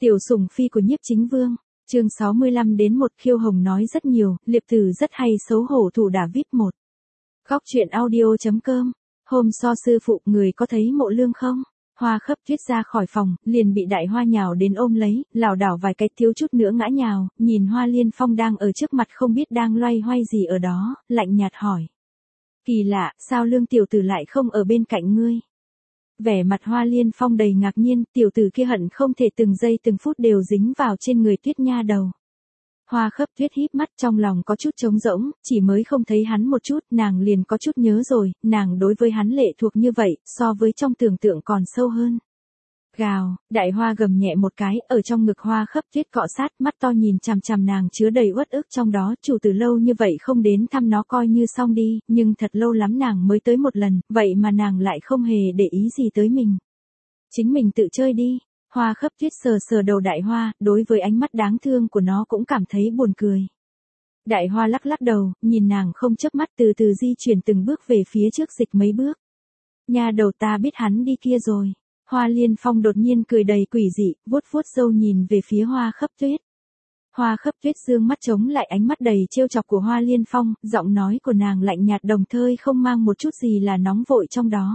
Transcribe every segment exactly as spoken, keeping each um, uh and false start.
Tiểu sủng phi của Nhiếp Chính Vương, chương sáu mươi lăm đến một Khiêu Hồng nói rất nhiều, Liệp Tử rất hay xấu hổ thủ đả vê i pê một. Góc truyện audio.com, hôm so sư phụ người có thấy Mộ Lương không? Hoa Khấp Tuyết ra khỏi phòng, liền bị Đại Hoa nhào đến ôm lấy, lảo đảo vài cái thiếu chút nữa ngã nhào, nhìn Hoa Liên Phong đang ở trước mặt không biết đang loay hoay gì ở đó, lạnh nhạt hỏi. Kỳ lạ, sao Lương tiểu tử lại không ở bên cạnh ngươi? Vẻ mặt Hoa Liên Phong đầy ngạc nhiên, tiểu tử kia hận không thể từng giây từng phút đều dính vào trên người Tuyết nha đầu. Hoa Khấp Tuyết híp mắt trong lòng có chút trống rỗng, chỉ mới không thấy hắn một chút, nàng liền có chút nhớ rồi, nàng đối với hắn lệ thuộc như vậy, so với trong tưởng tượng còn sâu hơn. Gào, Đại Hoa gầm nhẹ một cái, ở trong ngực Hoa Khấp Tuyết cọ sát, mắt to nhìn chằm chằm nàng chứa đầy uất ức trong đó, chủ tử lâu như vậy không đến thăm nó coi như xong đi, nhưng thật lâu lắm nàng mới tới một lần, vậy mà nàng lại không hề để ý gì tới mình. Chính mình tự chơi đi. Hoa Khấp Tuyết sờ sờ đầu Đại Hoa, đối với ánh mắt đáng thương của nó cũng cảm thấy buồn cười. Đại Hoa lắc lắc đầu, nhìn nàng không chớp mắt từ từ di chuyển từng bước về phía trước dịch mấy bước. Nha đầu ta biết hắn đi kia rồi. Hoa Liên Phong đột nhiên cười đầy quỷ dị, vuốt vuốt râu nhìn về phía Hoa Khấp Tuyết. Hoa Khấp Tuyết dương mắt chống lại ánh mắt đầy trêu chọc của Hoa Liên Phong, giọng nói của nàng lạnh nhạt đồng thời không mang một chút gì là nóng vội trong đó.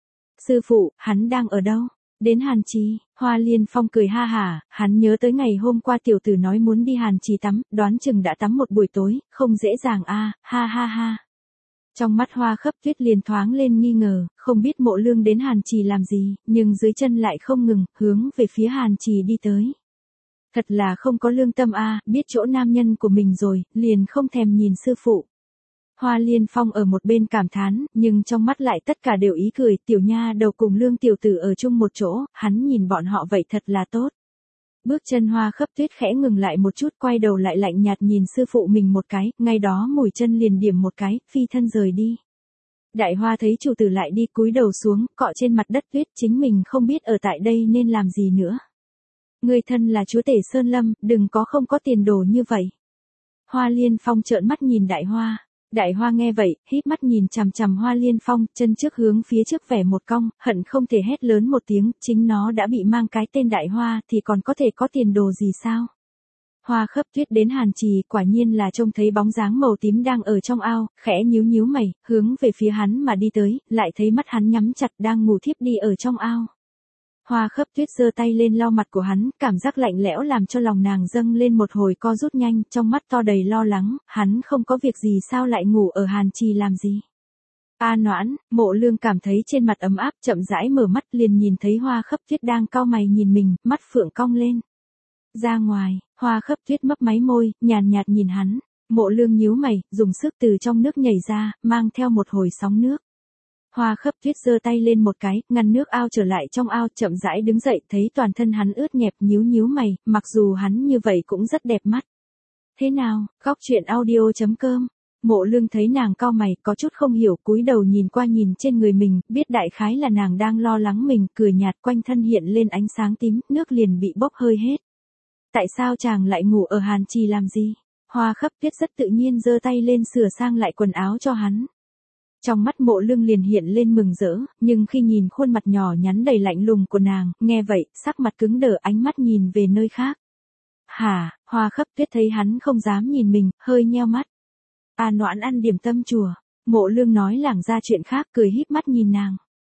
Sư phụ, hắn đang ở đâu? Đến Hàn Trì. Hoa Liên Phong cười ha hả, hắn nhớ tới ngày hôm qua tiểu tử nói muốn đi Hàn Trì tắm, đoán chừng đã tắm một buổi tối, không dễ dàng a, à, ha ha ha. Trong mắt Hoa Khấp Tuyết liền thoáng lên nghi ngờ, không biết Mộ Lương đến Hàn Trì làm gì, nhưng dưới chân lại không ngừng, hướng về phía Hàn Trì đi tới. Thật là không có lương tâm a, à, biết chỗ nam nhân của mình rồi, liền không thèm nhìn sư phụ. Hoa Liên Phong ở một bên cảm thán, nhưng trong mắt lại tất cả đều ý cười, tiểu nha đầu cùng Lương tiểu tử ở chung một chỗ, hắn nhìn bọn họ vậy thật là tốt. Bước chân Hoa Khấp Tuyết khẽ ngừng lại một chút, quay đầu lại lạnh nhạt nhìn sư phụ mình một cái, ngay đó mùi chân liền điểm một cái, phi thân rời đi. Đại Hoa thấy chủ tử lại đi, cúi đầu xuống, cọ trên mặt đất tuyết, chính mình không biết ở tại đây nên làm gì nữa. Người thân là chúa tể Sơn Lâm, đừng có không có tiền đồ như vậy. Hoa Liên Phong trợn mắt nhìn Đại Hoa. Đại Hoa nghe vậy, híp mắt nhìn chằm chằm Hoa Liên Phong, chân trước hướng phía trước vẻ một cong, hận không thể hét lớn một tiếng, chính nó đã bị mang cái tên Đại Hoa thì còn có thể có tiền đồ gì sao? Hoa Khấp Tuyết đến Hàn Trì, quả nhiên là trông thấy bóng dáng màu tím đang ở trong ao, khẽ nhíu nhíu mày, hướng về phía hắn mà đi tới, lại thấy mắt hắn nhắm chặt đang ngủ thiếp đi ở trong ao. Hoa Khấp Tuyết giơ tay lên lau mặt của hắn, cảm giác lạnh lẽo làm cho lòng nàng dâng lên một hồi co rút nhanh, trong mắt to đầy lo lắng, hắn không có việc gì sao lại ngủ ở Hàn Trì làm gì. A Noãn, Mộ Lương cảm thấy trên mặt ấm áp, chậm rãi mở mắt liền nhìn thấy Hoa Khấp Tuyết đang cau mày nhìn mình, mắt phượng cong lên. Ra ngoài, Hoa Khấp Tuyết mấp máy môi, nhàn nhạt nhìn hắn, Mộ Lương nhíu mày, dùng sức từ trong nước nhảy ra, mang theo một hồi sóng nước. Hoa Khấp Tuyết giơ tay lên một cái, ngăn nước ao trở lại trong ao, chậm rãi đứng dậy, thấy toàn thân hắn ướt nhẹp, nhíu nhíu mày, mặc dù hắn như vậy cũng rất đẹp mắt. Thế nào, góc truyện audio.com, Mộ Lương thấy nàng cau mày, có chút không hiểu, cúi đầu nhìn qua nhìn trên người mình, biết đại khái là nàng đang lo lắng mình, cười nhạt, quanh thân hiện lên ánh sáng tím, nước liền bị bốc hơi hết. Tại sao chàng lại ngủ ở Hàn Trì làm gì? Hoa Khấp Tuyết rất tự nhiên giơ tay lên sửa sang lại quần áo cho hắn. Trong mắt Mộ Lương liền hiện lên mừng rỡ, nhưng khi nhìn khuôn mặt nhỏ nhắn đầy lạnh lùng của nàng, nghe vậy, sắc mặt cứng đờ, ánh mắt nhìn về nơi khác. Hả? Hoa Khấp Tuyết thấy hắn không dám nhìn mình, hơi nheo mắt. A Noãn ăn điểm tâm chùa. Mộ Lương nói lảng ra chuyện khác, cười híp mắt nhìn nàng.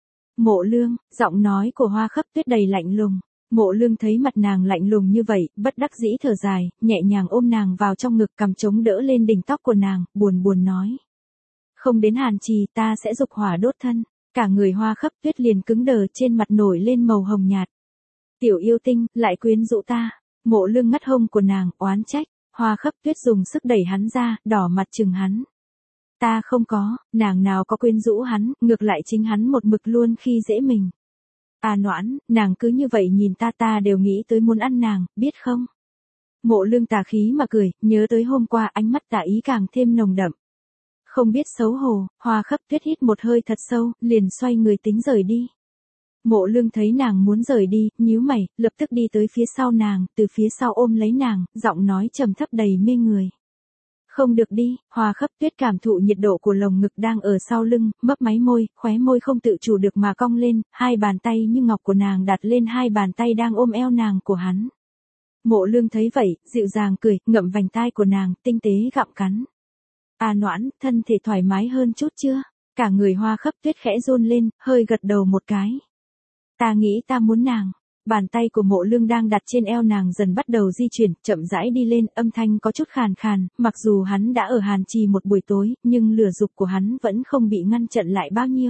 Mộ Lương, giọng nói của Hoa Khấp Tuyết đầy lạnh lùng. Mộ Lương thấy mặt nàng lạnh lùng như vậy, bất đắc dĩ thở dài, nhẹ nhàng ôm nàng vào trong ngực, cầm chống đỡ lên đỉnh tóc của nàng, buồn buồn nói. Không đến Hàn Trì ta sẽ dục hỏa đốt thân. Cả người Hoa Khấp Tuyết liền cứng đờ, trên mặt nổi lên màu hồng nhạt. Tiểu yêu tinh, lại quyến rũ ta. Mộ Lương ngắt hông của nàng, oán trách. Hoa Khấp Tuyết dùng sức đẩy hắn ra, đỏ mặt chừng hắn. Ta không có, nàng nào có quyến rũ hắn, ngược lại chính hắn một mực luôn khi dễ mình. À Noãn, nàng cứ như vậy nhìn ta ta đều nghĩ tới muốn ăn nàng, biết không? Mộ Lương tà khí mà cười, nhớ tới hôm qua ánh mắt tà ý càng thêm nồng đậm. Không biết xấu hổ, Hoa Khấp Tuyết hít một hơi thật sâu, liền xoay người tính rời đi. Mộ Lương thấy nàng muốn rời đi, nhíu mày, lập tức đi tới phía sau nàng, từ phía sau ôm lấy nàng, giọng nói trầm thấp đầy mê người. Không được đi, Hoa Khấp Tuyết cảm thụ nhiệt độ của lồng ngực đang ở sau lưng, mấp máy môi, khóe môi không tự chủ được mà cong lên, hai bàn tay như ngọc của nàng đặt lên hai bàn tay đang ôm eo nàng của hắn. Mộ Lương thấy vậy, dịu dàng cười, ngậm vành tai của nàng, tinh tế gặm cắn. A Noãn, thân thể thoải mái hơn chút chưa? Cả người Hoa Khấp Tuyết khẽ run lên, hơi gật đầu một cái. Ta nghĩ ta muốn nàng. Bàn tay của Mộ Lương đang đặt trên eo nàng dần bắt đầu di chuyển, chậm rãi đi lên, âm thanh có chút khàn khàn, mặc dù hắn đã ở Hàn Trì một buổi tối, nhưng lửa dục của hắn vẫn không bị ngăn chặn lại bao nhiêu.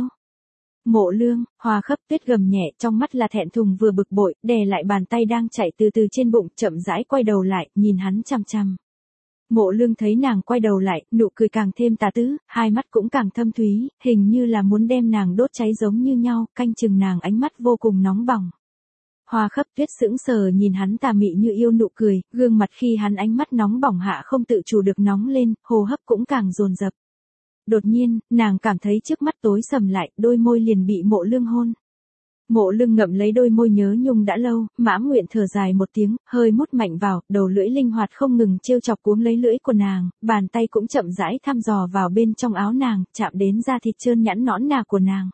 Mộ Lương, Hoa Khấp Tuyết gầm nhẹ, trong mắt là thẹn thùng vừa bực bội, đè lại bàn tay đang chạy từ từ trên bụng, chậm rãi quay đầu lại, nhìn hắn chằm chằm. Mộ Lương thấy nàng quay đầu lại, nụ cười càng thêm tà tứ, hai mắt cũng càng thâm thúy, hình như là muốn đem nàng đốt cháy giống như nhau, canh chừng nàng, ánh mắt vô cùng nóng bỏng. Hoa Khấp Tuyết sững sờ nhìn hắn tà mị như yêu nụ cười, gương mặt khi hắn ánh mắt nóng bỏng hạ không tự chủ được nóng lên, hô hấp cũng càng dồn dập. Đột nhiên, nàng cảm thấy trước mắt tối sầm lại, đôi môi liền bị Mộ Lương hôn. Mộ Lương ngậm lấy đôi môi nhớ nhung đã lâu, mãn nguyện thở dài một tiếng, hơi mút mạnh vào, đầu lưỡi linh hoạt không ngừng trêu chọc cuống lấy lưỡi của nàng, bàn tay cũng chậm rãi thăm dò vào bên trong áo nàng, chạm đến da thịt trơn nhẵn nõn nà của nàng.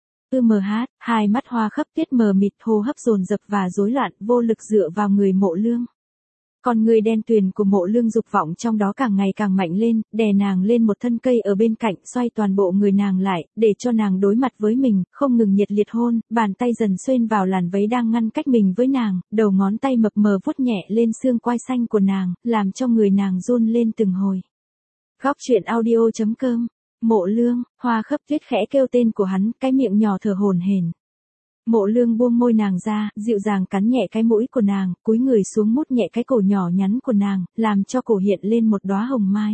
Ư mờ hát, hai mắt Hoa Khấp Tuyết mờ mịt, hô hấp dồn dập và rối loạn, vô lực dựa vào người Mộ Lương. Con người đen tuyền của Mộ Lương dục vọng trong đó càng ngày càng mạnh lên, đè nàng lên một thân cây ở bên cạnh, xoay toàn bộ người nàng lại, để cho nàng đối mặt với mình, không ngừng nhiệt liệt hôn, bàn tay dần xuyên vào làn váy đang ngăn cách mình với nàng, đầu ngón tay mập mờ vuốt nhẹ lên xương quai xanh của nàng, làm cho người nàng run lên từng hồi. Góc truyện audio chấm com. Mộ Lương, Hoa Khấp Tuyết khẽ kêu tên của hắn, cái miệng nhỏ thở hổn hển. Mộ Lương buông môi nàng ra, dịu dàng cắn nhẹ cái mũi của nàng, cúi người xuống mút nhẹ cái cổ nhỏ nhắn của nàng, làm cho cổ hiện lên một đóa hồng mai.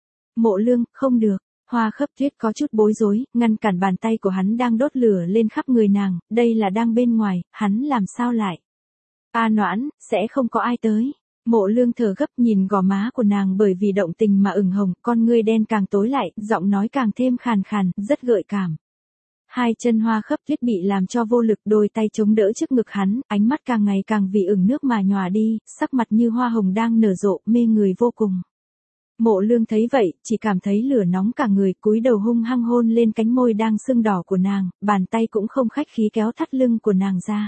Mộ Lương, không được. Hoa Khấp Tuyết có chút bối rối, ngăn cản bàn tay của hắn đang đốt lửa lên khắp người nàng, đây là đang bên ngoài, hắn làm sao lại? A Noãn, sẽ không có ai tới. Mộ Lương thở gấp nhìn gò má của nàng bởi vì động tình mà ửng hồng, con ngươi đen càng tối lại, giọng nói càng thêm khàn khàn, rất gợi cảm. Hai chân Hoa Khấp Tuyết bị làm cho vô lực, đôi tay chống đỡ trước ngực hắn, ánh mắt càng ngày càng vì ửng nước mà nhòa đi, sắc mặt như hoa hồng đang nở rộ, mê người vô cùng. Mộ Lương thấy vậy, chỉ cảm thấy lửa nóng cả người, cúi đầu hung hăng hôn lên cánh môi đang sưng đỏ của nàng, bàn tay cũng không khách khí kéo thắt lưng của nàng ra.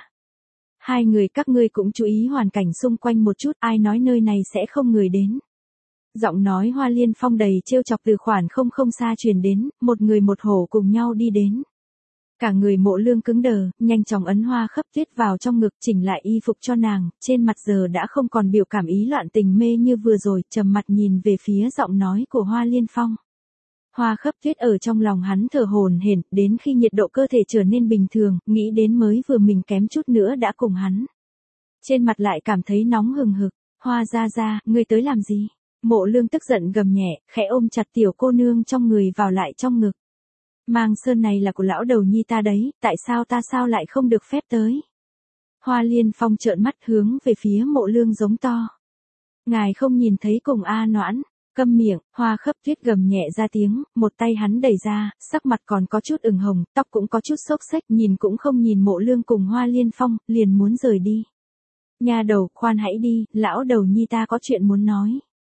Hai người các ngươi cũng chú ý hoàn cảnh xung quanh một chút, ai nói nơi này sẽ không người đến. Giọng nói Hoa Liên Phong đầy trêu chọc từ khoảng không không xa truyền đến, một người một hổ cùng nhau đi đến. Cả người Mộ Lương cứng đờ, nhanh chóng ấn Hoa Khấp Tuyết vào trong ngực, chỉnh lại y phục cho nàng, trên mặt giờ đã không còn biểu cảm ý loạn tình mê như vừa rồi, trầm mặt nhìn về phía giọng nói của Hoa Liên Phong. Hoa Khấp Tuyết ở trong lòng hắn thở hổn hển, đến khi nhiệt độ cơ thể trở nên bình thường, nghĩ đến mới vừa mình kém chút nữa đã cùng hắn. Trên mặt lại cảm thấy nóng hừng hực, Hoa gia gia, ngươi tới làm gì? Mộ Lương tức giận gầm nhẹ, khẽ ôm chặt tiểu cô nương trong người vào lại trong ngực. Mang sơn này là của lão đầu nhi ta đấy, tại sao ta sao lại không được phép tới? Hoa Liên Phong trợn mắt hướng về phía Mộ Lương giống to. Ngài không nhìn thấy cùng A Noãn, câm miệng, Hoa Khấp Tuyết gầm nhẹ ra tiếng, một tay hắn đẩy ra, sắc mặt còn có chút ửng hồng, tóc cũng có chút xốc xếch, nhìn cũng không nhìn Mộ Lương cùng Hoa Liên Phong, liền muốn rời đi. Nha đầu, khoan hãy đi, lão đầu nhi ta có chuyện muốn nói.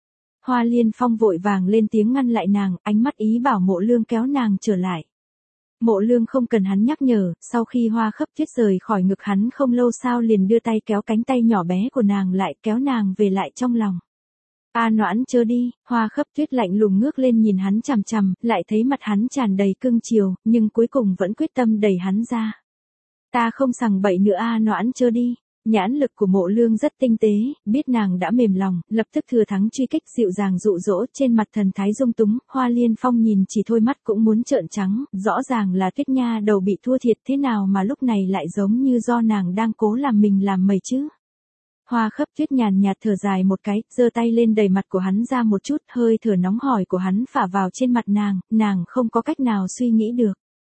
Hoa Liên Phong vội vàng lên tiếng ngăn lại nàng, ánh mắt ý bảo Mộ Lương kéo nàng trở lại. Mộ Lương không cần hắn nhắc nhở, sau khi Hoa Khấp Tuyết rời khỏi ngực hắn không lâu sau liền đưa tay kéo cánh tay nhỏ bé của nàng lại, kéo nàng về lại trong lòng. A Noãn chớ đi, Hoa Khấp Tuyết lạnh lùng ngước lên nhìn hắn chằm chằm, lại thấy mặt hắn tràn đầy cưng chiều, nhưng cuối cùng vẫn quyết tâm đẩy hắn ra. Ta không sằng bậy nữa A Noãn chớ đi. Nhãn lực của Mộ Lương rất tinh tế, biết nàng đã mềm lòng, lập tức thừa thắng truy kích, dịu dàng dụ dỗ, trên mặt thần thái dung túng, Hoa Liên Phong nhìn chỉ thôi mắt cũng muốn trợn trắng, rõ ràng là Tuyết nha đầu bị thua thiệt, thế nào mà lúc này lại giống như do nàng đang cố làm mình làm mày chứ. Hoa Khấp Tuyết nhàn nhạt thở dài một cái, giơ tay lên đẩy mặt của hắn ra một chút, hơi thở nóng hổi của hắn phả vào trên mặt nàng, nàng không có cách nào suy nghĩ được.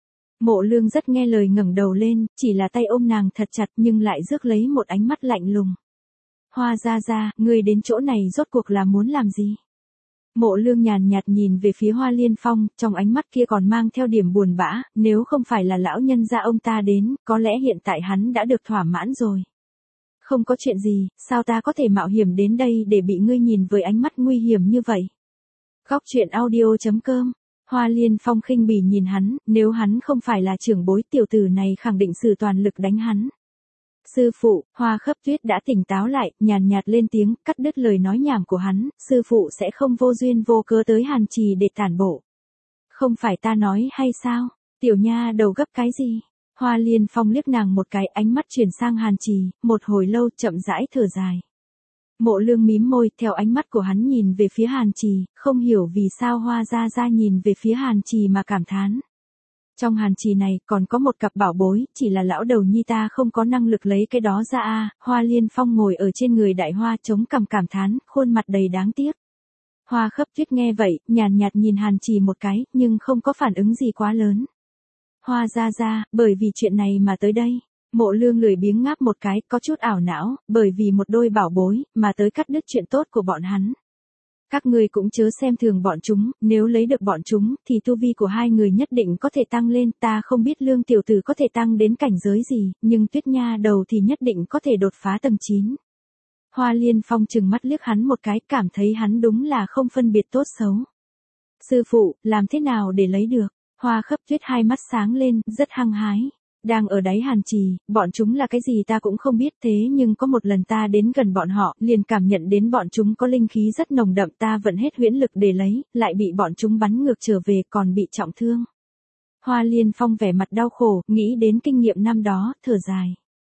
Mộ Lương rất nghe lời ngẩng đầu lên, chỉ là tay ôm nàng thật chặt nhưng lại rước lấy một ánh mắt lạnh lùng. Hoa gia gia, ngươi đến chỗ này rốt cuộc là muốn làm gì? Mộ Lương nhàn nhạt nhìn về phía Hoa Liên Phong, trong ánh mắt kia còn mang theo điểm buồn bã, nếu không phải là lão nhân gia ông ta đến, có lẽ hiện tại hắn đã được thỏa mãn rồi. Không có chuyện gì, sao ta có thể mạo hiểm đến đây để bị ngươi nhìn với ánh mắt nguy hiểm như vậy? Góc truyện audio chấm com. Hoa Liên Phong khinh bỉ nhìn hắn, nếu hắn không phải là trưởng bối, tiểu tử này khẳng định sử toàn lực đánh hắn. Sư phụ, Hoa Khấp Tuyết đã tỉnh táo lại, nhàn nhạt lên tiếng, cắt đứt lời nói nhảm của hắn, sư phụ sẽ không vô duyên vô cớ tới Hàn Trì để tản bộ. Không phải ta nói hay sao, tiểu nha đầu gấp cái gì? Hoa Liên Phong liếc nàng một cái, ánh mắt chuyển sang Hàn Trì, một hồi lâu chậm rãi thở dài. Mộ Lương mím môi, theo ánh mắt của hắn nhìn về phía Hàn Trì, không hiểu vì sao Hoa Gia Gia nhìn về phía Hàn Trì mà cảm thán. Trong Hàn Trì này còn có một cặp bảo bối, chỉ là lão đầu nhi ta không có năng lực lấy cái đó ra a. Hoa Liên Phong ngồi ở trên người Đại Hoa chống cằm cảm thán, khuôn mặt đầy đáng tiếc. Hoa Khấp Tuyết nghe vậy, nhàn nhạt nhìn Hàn Trì một cái, nhưng không có phản ứng gì quá lớn. Hoa Gia Gia, bởi vì chuyện này mà tới đây. Mộ Lương lười biếng ngáp một cái, có chút ảo não, bởi vì một đôi bảo bối, mà tới cắt đứt chuyện tốt của bọn hắn. Các ngươi cũng chớ xem thường bọn chúng, nếu lấy được bọn chúng, thì tu vi của hai người nhất định có thể tăng lên, ta không biết Lương tiểu tử có thể tăng đến cảnh giới gì, nhưng Tuyết nha đầu thì nhất định có thể đột phá tầng chín. Hoa Liên Phong trừng mắt liếc hắn một cái, cảm thấy hắn đúng là không phân biệt tốt xấu. Sư phụ, làm thế nào để lấy được? Hoa Khấp Tuyết hai mắt sáng lên, rất hăng hái. Đang ở đáy Hàn Trì, bọn chúng là cái gì ta cũng không biết, thế nhưng có một lần ta đến gần bọn họ, liền cảm nhận đến bọn chúng có linh khí rất nồng đậm, ta vận hết huyễn lực để lấy, lại bị bọn chúng bắn ngược trở về, còn bị trọng thương. Hoa Liên Phong vẻ mặt đau khổ, nghĩ đến kinh nghiệm năm đó, thở dài.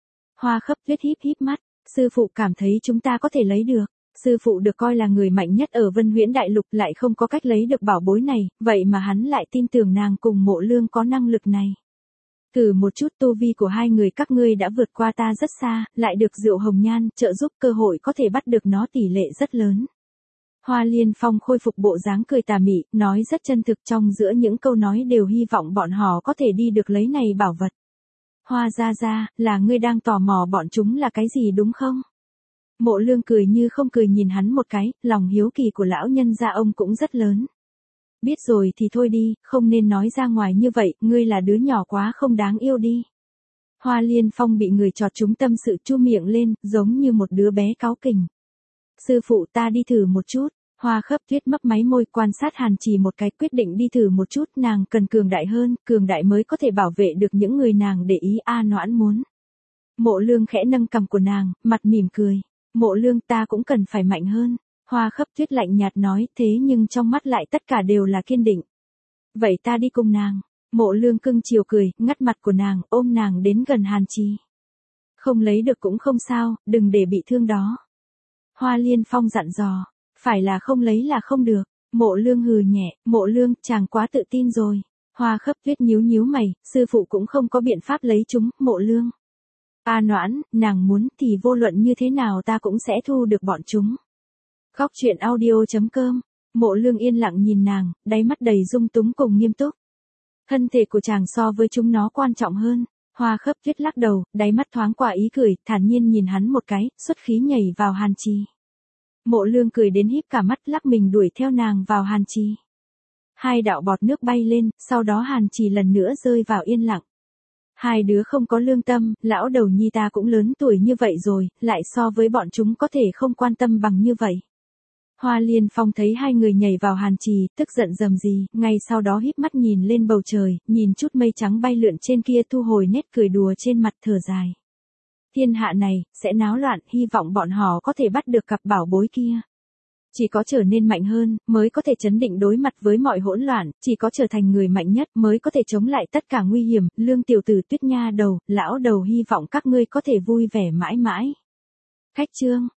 Hoa Khấp Tuyết híp híp mắt, sư phụ cảm thấy chúng ta có thể lấy được. Sư phụ được coi là người mạnh nhất ở Vân Huyễn Đại Lục, lại không có cách lấy được bảo bối này, vậy mà hắn lại tin tưởng nàng cùng Mộ Lương có năng lực này. Thử một chút, tu vi của hai người các ngươi đã vượt qua ta rất xa, lại được Diệu Hồng Nhan trợ giúp, cơ hội có thể bắt được nó tỷ lệ rất lớn. Hoa Liên Phong khôi phục bộ dáng cười tà mị, nói rất chân thực, trong giữa những câu nói đều hy vọng bọn họ có thể đi được lấy này bảo vật. Hoa Gia Gia, là ngươi đang tò mò bọn chúng là cái gì đúng không? Mộ Lương cười như không cười nhìn hắn một cái, lòng hiếu kỳ của lão nhân gia ông cũng rất lớn. Biết rồi thì thôi đi, không nên nói ra ngoài như vậy, ngươi là đứa nhỏ quá không đáng yêu đi. Hoa Liên Phong bị người chọt trúng tâm sự, chu miệng lên, giống như một đứa bé cáu kỉnh. Sư phụ, ta đi thử một chút. Hoa Khấp Tuyết mấp máy môi, quan sát Hàn Trì một cái, quyết định đi thử một chút, nàng cần cường đại hơn, cường đại mới có thể bảo vệ được những người nàng để ý. A Noãn muốn. Mộ Lương khẽ nâng cằm của nàng, mặt mỉm cười. Mộ Lương, ta cũng cần phải mạnh hơn. Hoa Khấp Tuyết lạnh nhạt nói, thế nhưng trong mắt lại tất cả đều là kiên định. Vậy ta đi cùng nàng. Mộ Lương cưng chiều cười, ngắt mặt của nàng, ôm nàng đến gần Hàn Trì. Không lấy được cũng không sao, đừng để bị thương đó. Hoa Liên Phong dặn dò, phải là không lấy là không được. Mộ Lương hừ nhẹ, Mộ Lương, chàng quá tự tin rồi. Hoa Khấp Tuyết nhíu nhíu mày, sư phụ cũng không có biện pháp lấy chúng, Mộ Lương. A Noãn, nàng muốn thì vô luận như thế nào ta cũng sẽ thu được bọn chúng. Góc truyện audio chấm com. Mộ Lương yên lặng nhìn nàng, đáy mắt đầy dung túng cùng nghiêm túc. Thân thể của chàng so với chúng nó quan trọng hơn. Hoa Khấp Tuyết lắc đầu, đáy mắt thoáng qua ý cười, thản nhiên nhìn hắn một cái, xuất khí nhảy vào Hàn Trì. Mộ Lương cười đến híp cả mắt, lắc mình đuổi theo nàng vào Hàn Trì. Hai đạo bọt nước bay lên, sau đó Hàn Trì lần nữa rơi vào yên lặng. Hai đứa không có lương tâm, lão đầu nhi ta cũng lớn tuổi như vậy rồi, lại so với bọn chúng có thể không quan tâm bằng như vậy. Hoa Liên Phong thấy hai người nhảy vào Hàn Trì, tức giận rầm rì, ngay sau đó híp mắt nhìn lên bầu trời, nhìn chút mây trắng bay lượn trên kia, thu hồi nét cười đùa trên mặt, thở dài. Thiên hạ này, sẽ náo loạn, hy vọng bọn họ có thể bắt được cặp bảo bối kia. Chỉ có trở nên mạnh hơn, mới có thể chấn định đối mặt với mọi hỗn loạn, chỉ có trở thành người mạnh nhất mới có thể chống lại tất cả nguy hiểm. Lương tiểu tử, Tuyết nha đầu, lão đầu hy vọng các ngươi có thể vui vẻ mãi mãi. Khách chương.